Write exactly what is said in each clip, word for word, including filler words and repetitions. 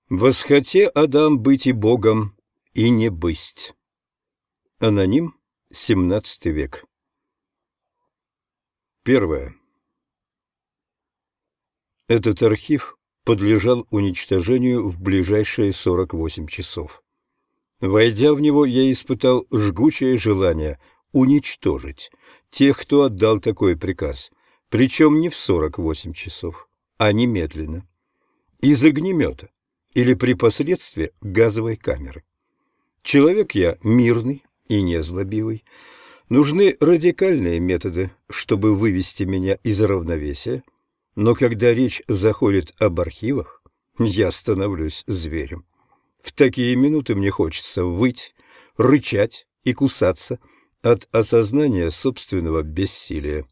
Восхоте, Адам, быть и Богом, и не бысть. Аноним, семнадцатый век. Первое. Этот архив подлежал уничтожению в ближайшие сорок восемь часов. Войдя в него, я испытал жгучее желание уничтожить тех, кто отдал такой приказ, причем не в сорок восемь часов, а немедленно, из огнемета или при посредстве газовой камеры. Человек я мирный и незлобивый. Нужны радикальные методы, чтобы вывести меня из равновесия, но когда речь заходит об архивах, я становлюсь зверем. В такие минуты мне хочется выть, рычать и кусаться от осознания собственного бессилия.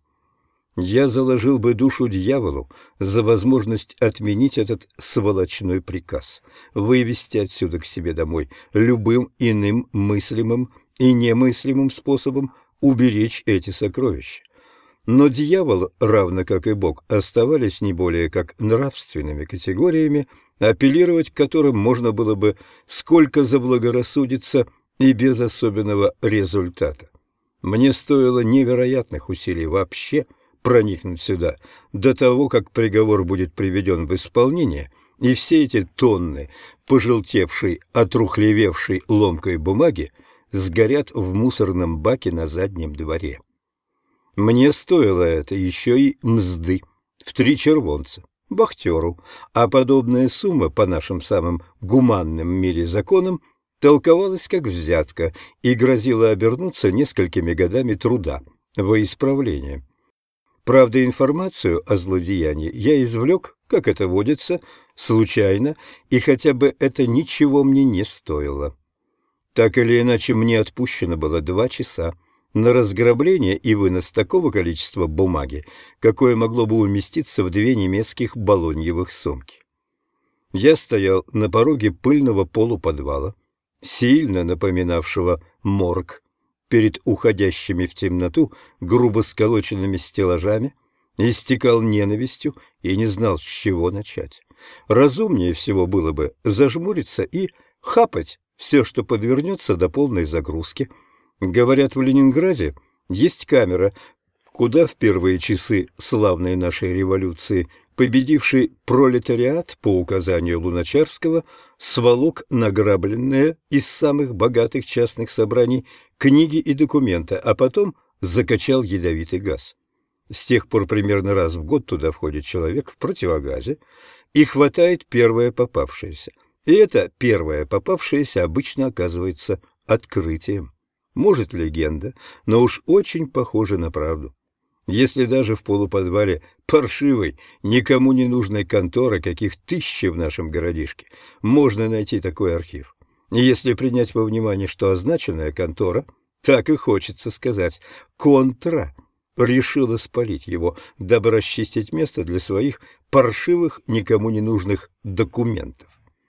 Я заложил бы душу дьяволу за возможность отменить этот сволочной приказ, вывести отсюда к себе домой любым иным мыслимым и немыслимым способом уберечь эти сокровища. Но дьявол, равно как и Бог, оставались не более как нравственными категориями, апеллировать к которым можно было бы сколько заблагорассудится и без особенного результата. Мне стоило невероятных усилий вообще проникнуть сюда до того, как приговор будет приведен в исполнение, и все эти тонны пожелтевшей, отрухлевевшей ломкой бумаги сгорят в мусорном баке на заднем дворе. Мне стоило это еще и мзды в три червонца, бахтеру, а подобная сумма по нашим самым гуманным в мире законам толковалась как взятка и грозила обернуться несколькими годами труда во исправление. Правда, информацию о злодеянии я извлек, как это водится, случайно, и хотя бы это ничего мне не стоило. Так или иначе, мне отпущено было два часа на разграбление и вынос такого количества бумаги, какое могло бы уместиться в две немецких балоньевых сумки. Я стоял на пороге пыльного полуподвала, сильно напоминавшего морг, перед уходящими в темноту грубо сколоченными стеллажами, истекал ненавистью и не знал, с чего начать. Разумнее всего было бы зажмуриться и хапать все, что подвернется до полной загрузки. Говорят, в Ленинграде есть камера, куда в первые часы славной нашей революции победивший пролетариат по указанию Луначарского сволок награбленные из самых богатых частных собраний книги и документы, а потом закачал ядовитый газ. С тех пор примерно раз в год туда входит человек в противогазе и хватает первое попавшееся. И это первое попавшееся обычно оказывается открытием. Может, легенда, но уж очень похоже на правду. Если даже в полуподвале паршивой, никому не нужной конторы, каких тысячи в нашем городишке, можно найти такой архив. И если принять во внимание, что означенная контора, так и хочется сказать, контра, решила спалить его, дабы расчистить место для своих паршивых, никому не нужных документов.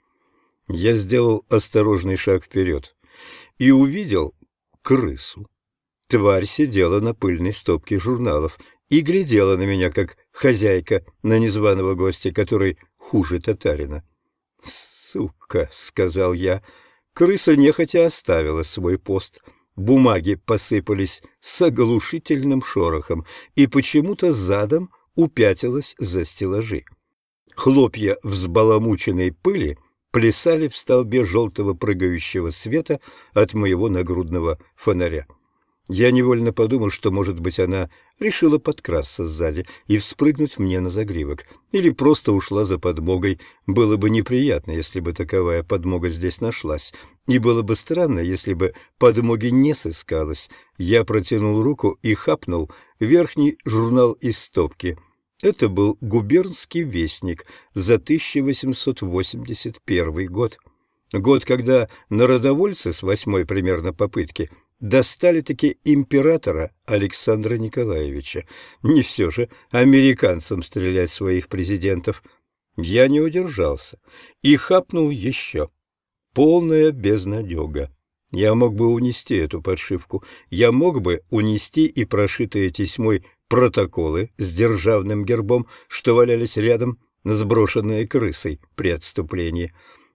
Я сделал осторожный шаг вперед и увидел крысу. Тварь сидела на пыльной стопке журналов и глядела на меня, как хозяйка на незваного гостя, который хуже татарина. «Сука!» — сказал я. Крыса нехотя оставила свой пост. Бумаги посыпались с оглушительным шорохом и почему-то задом упятилась за стеллажи. Хлопья взбаламученной пыли плясали в столбе желтого прыгающего света от моего нагрудного фонаря. Я невольно подумал, что, может быть, она решила подкрасться сзади и вспрыгнуть мне на загривок, или просто ушла за подмогой. Было бы неприятно, если бы таковая подмога здесь нашлась, и было бы странно, если бы подмоги не сыскалось. Я протянул руку и хапнул верхний журнал из стопки. Это был «Губернский вестник» за тысяча восемьсот восемьдесят первый год. Год, когда народовольцы с восьмой примерно попытки достали-таки императора Александра Николаевича. Не все же американцам стрелять своих президентов. Я не удержался и хапнул еще. Полная безнадега. Я мог бы унести эту подшивку. Я мог бы унести и прошитые тесьмой протоколы с державным гербом, что валялись рядом, сброшенные крысой при отступлении.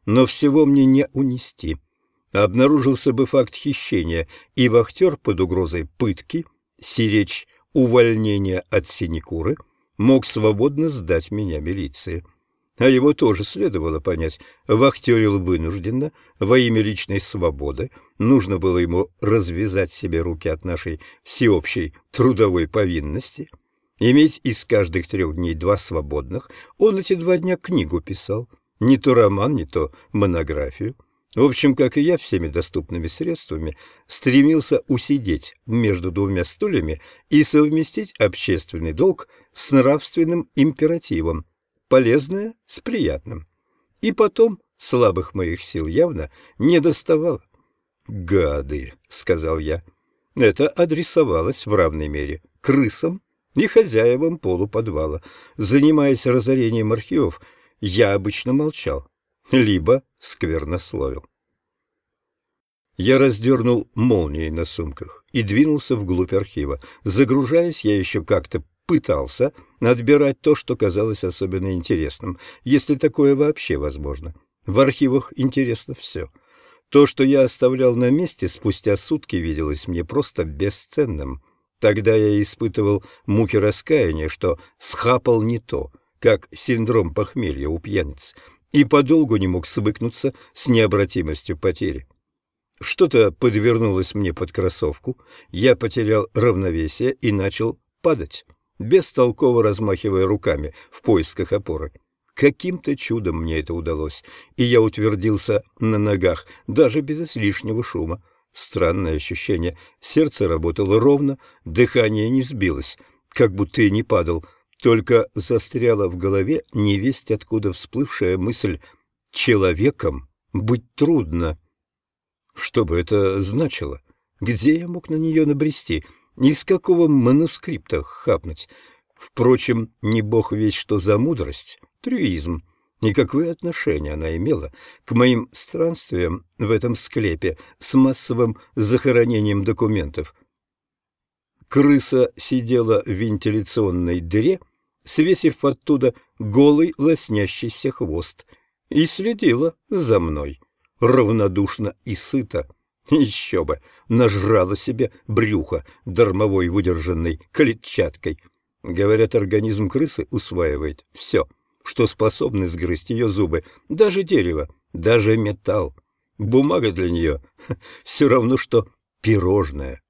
но всего мне не унести. Обнаружился бы факт хищения, и вахтер под угрозой пытки, сиречь увольнения от синекуры, мог свободно сдать меня милиции. А его тоже следовало понять. Вахтерил вынужденно, во имя личной свободы. Нужно было ему развязать себе руки от нашей всеобщей трудовой повинности. Иметь из каждых трех дней два свободных. Он эти два дня книгу писал. Не то роман, не то монографию. В общем, как и я, всеми доступными средствами стремился усидеть между двумя стульями и совместить общественный долг с нравственным императивом, полезное с приятным. И потом слабых моих сил явно не доставало. «Гады», — сказал я. Это адресовалось в равной мере крысам и хозяевам полуподвала. Занимаясь разорением архивов, я обычно молчал, либо сквернословил. Я раздернул молнии на сумках и двинулся вглубь архива. Загружаясь, я еще как-то пытался отбирать то, что казалось особенно интересным, если такое вообще возможно. В архивах интересно все. То, что я оставлял на месте, спустя сутки виделось мне просто бесценным. Тогда я испытывал муки раскаяния, что схапал не то, как синдром похмелья у пьяниц, и подолгу не мог свыкнуться с необратимостью потери. Что-то подвернулось мне под кроссовку, я потерял равновесие и начал падать, бестолково размахивая руками в поисках опоры. Каким-то чудом мне это удалось, и я утвердился на ногах, даже без излишнего шума. Странное ощущение. Сердце работало ровно, дыхание не сбилось, как будто и не падал. Только застряла в голове невесть откуда всплывшая мысль: «Человеком быть трудно». Что бы это значило? Где я мог на нее набрести? Из какого манускрипта хапнуть? Впрочем, не бог весть что за мудрость, трюизм. И какое отношение она имела к моим странствиям в этом склепе с массовым захоронением документов? Крыса сидела в вентиляционной дыре, свесив оттуда голый лоснящийся хвост, и следила за мной, равнодушно и сыто. Еще бы, нажрала себе брюхо дармовой выдержанной клетчаткой. Говорят, организм крысы усваивает все, что способны сгрызть ее зубы, даже дерево, даже металл. Бумага для нее все равно, что пирожное.